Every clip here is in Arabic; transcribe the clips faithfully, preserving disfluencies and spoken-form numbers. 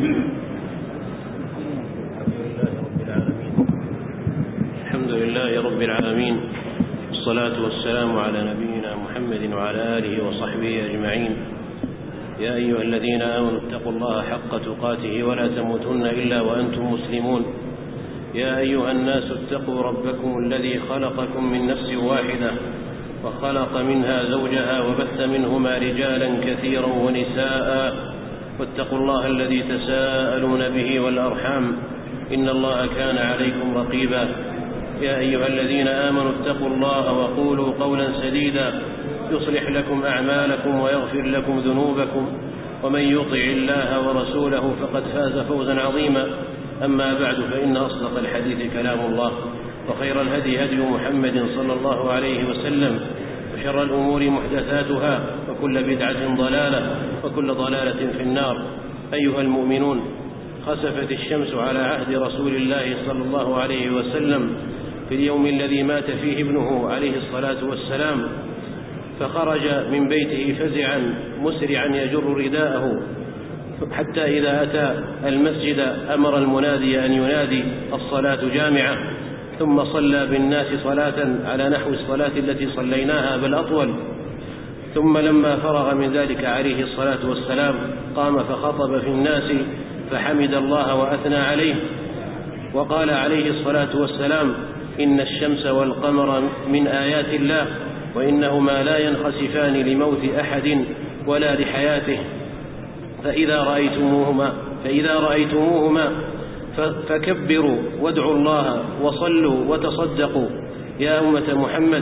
الحمد لله رب العالمين، والصلاة والسلام على نبينا محمد وعلى آله وصحبه أجمعين. يا أيها الذين آمنوا اتقوا الله حق تقاته ولا تموتن إلا وأنتم مسلمون. يا أيها الناس اتقوا ربكم الذي خلقكم من نفس واحدة وخلق منها زوجها وبث منهما رجالا كثيرا ونساء، واتقوا الله الذي تساءلون به والأرحام إن الله كان عليكم رقيبا. يا أيها الذين آمنوا اتقوا الله وقولوا قولا سديدا يصلح لكم أعمالكم ويغفر لكم ذنوبكم، ومن يطع الله ورسوله فقد فاز فوزا عظيما. أما بعد، فإن أصدق الحديث كلام الله، وخير الهدي هدي محمد صلى الله عليه وسلم، وشر الأمور محدثاتها، وكل بدعة ضلالة، وكل ضلالة في النار. أيها المؤمنون، خسفت الشمس على عهد رسول الله صلى الله عليه وسلم في اليوم الذي مات فيه ابنه عليه الصلاة والسلام، فخرج من بيته فزعا مسرعا يجر رداءه، حتى إذا أتى المسجد أمر المنادي أن ينادي الصلاة جامعة، ثم صلى بالناس صلاة على نحو الصلاة التي صليناها بل أطول. ثم لما فرغ من ذلك عليه الصلاة والسلام قام فخطب في الناس فحمد الله وأثنى عليه، وقال عليه الصلاة والسلام: إن الشمس والقمر من آيات الله، وإنهما لا ينخسفان لموت أحد ولا لحياته، فإذا رأيتموهما, فإذا رأيتموهما فكبروا وادعوا الله وصلوا وتصدقوا. يا أمة محمد،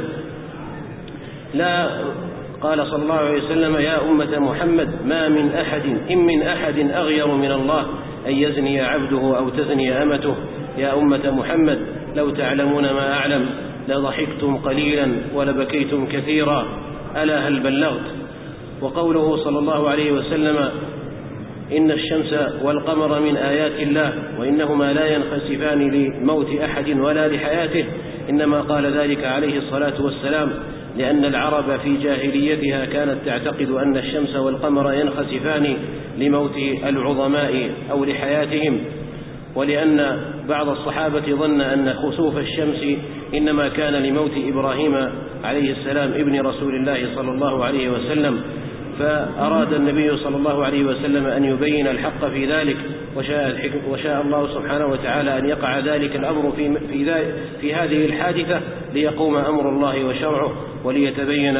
لا قال صلى الله عليه وسلم: يا أمة محمد، ما من أحد إن من أحد أغير من الله أن يزني عبده أو تزني أمته. يا أمة محمد، لو تعلمون ما أعلم لضحكتم قليلا ولبكيتم كثيرا، ألا هل بلغت؟ وقوله صلى الله عليه وسلم: إن الشمس والقمر من آيات الله، وإنهما لا ينخسفان لموت أحد ولا لحياته، إنما قال ذلك عليه الصلاة والسلام لأن العرب في جاهليتها كانت تعتقد أن الشمس والقمر ينخسفان لموت العظماء أو لحياتهم، ولأن بعض الصحابة ظن أن خسوف الشمس إنما كان لموت إبراهيم عليه السلام ابن رسول الله صلى الله عليه وسلم، فأراد النبي صلى الله عليه وسلم أن يبين الحق في ذلك، وشاء, وشاء الله سبحانه وتعالى أن يقع ذلك الأمر في, في, في هذه الحادثة ليقوم أمر الله وشرعه وليتبين,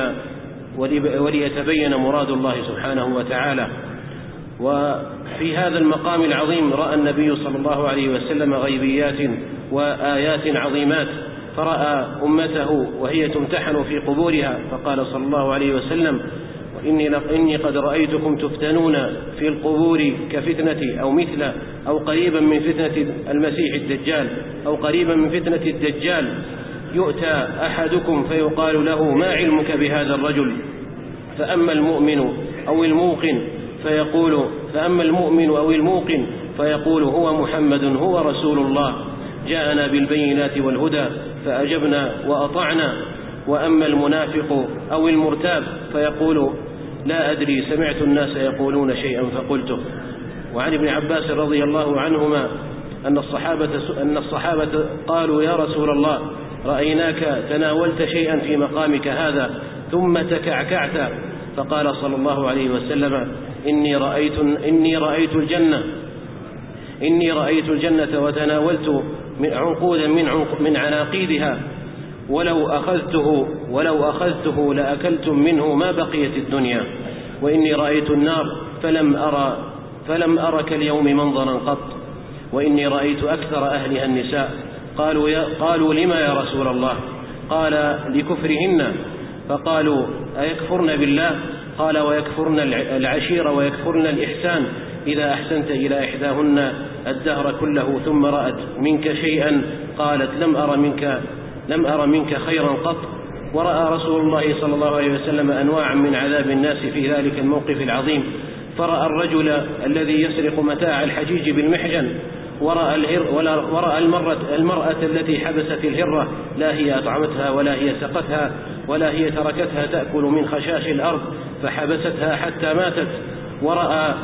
وليتبين مراد الله سبحانه وتعالى. وفي هذا المقام العظيم رأى النبي صلى الله عليه وسلم غيبيات وآيات عظيمات، فرأى أمته وهي تمتحن في قبورها، فقال صلى الله عليه وسلم: إني, إني قد رأيتكم تفتنون في القبور كفتنة أو مثل أو قريبا من فتنة المسيح الدجال أو قريبا من فتنة الدجال. يؤتى أحدكم فيقال له: ما علمك بهذا الرجل؟ فأما المؤمن أو الموقن فيقول فأما المؤمن أو الموقن فيقول: هو محمد، هو رسول الله، جاءنا بالبينات والهدى فأجبنا وأطعنا. وأما المنافق أو المرتاب فيقول: لا أدري، سمعت الناس يقولون شيئا فقلته. وعن ابن عباس رضي الله عنهما أن الصحابة, أن الصحابة قالوا: يا رسول الله، رأيناك تناولت شيئا في مقامك هذا ثم تكعكعت. فقال صلى الله عليه وسلم: إني رأيت, إني رأيت الجنة إني رأيت الجنة وتناولت من عنقودا من, عنق من عناقيدها، ولو أخذته, ولو أخذته لأكلتم منه ما بقيت الدنيا. وإني رأيت النار فلم أرى, فلم أر كاليوم منظرا قط، وإني رأيت أكثر أهلها النساء. قالوا, يا قالوا لما يا رسول الله؟ قال: لكفرهن. فقالوا: أيكفرن بالله؟ قال: ويكفرن العشير ويكفرن الإحسان. إذا أحسنت إلى إحداهن الدهر كله ثم رأت منك شيئا قالت: لم أر منك لم أر منك خيرا قط. ورأى رسول الله صلى الله عليه وسلم أنواعا من عذاب الناس في ذلك الموقف العظيم، فرأى الرجل الذي يسرق متاع الحجيج بالمحجن، ورأى, ورأى المرة, المرأة التي حبست الهرة، لا هي أطعمتها ولا هي سقتها ولا هي تركتها تأكل من خشاش الأرض فحبستها حتى ماتت. ورأى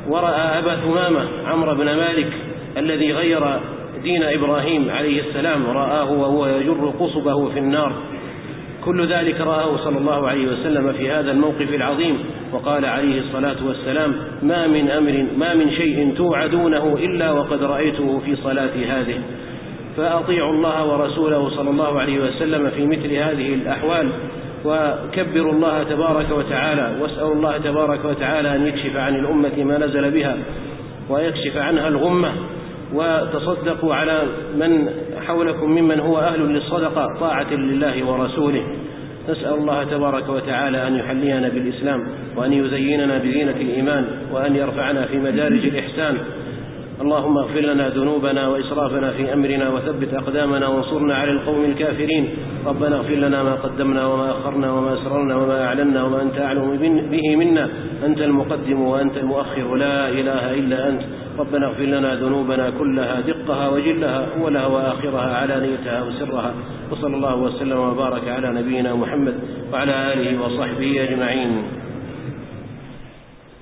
ورأى أبا ثمامة عمرو بن مالك الذي غير دين إبراهيم عليه السلام، رآه وهو يجر قصبه في النار. كل ذلك رآه صلى الله عليه وسلم في هذا الموقف العظيم، وقال عليه الصلاة والسلام: ما من أمر ما من شيء توعدونه إلا وقد رأيته في صلاتي هذه. فأطيعوا الله ورسوله صلى الله عليه وسلم في مثل هذه الأحوال، وكبروا الله تبارك وتعالى، واسألوا الله تبارك وتعالى أن يكشف عن الأمة ما نزل بها ويكشف عنها الغمة. وتصدقوا على من حولكم ممن هو أهل للصدقة طاعة لله ورسوله. نسأل الله تبارك وتعالى أن يحلينا بالإسلام، وأن يزيننا بزينة الإيمان، وأن يرفعنا في مدارج الإحسان. اللهم اغفر لنا ذنوبنا وإسرافنا في أمرنا، وثبت أقدامنا، وانصرنا على القوم الكافرين. ربنا اغفر لنا ما قدمنا وما أخرنا وما أسررنا وما أعلنا وما أنت أعلم به منا، أنت المقدم وأنت المؤخر، لا إله إلا أنت. ربنا اغفر لنا ذنوبنا كلها دقها وجلها، أولها وآخرها، علانيتها وسرها. وصلى الله وسلم وبارك على نبينا محمد وعلى آله وصحبه أجمعين.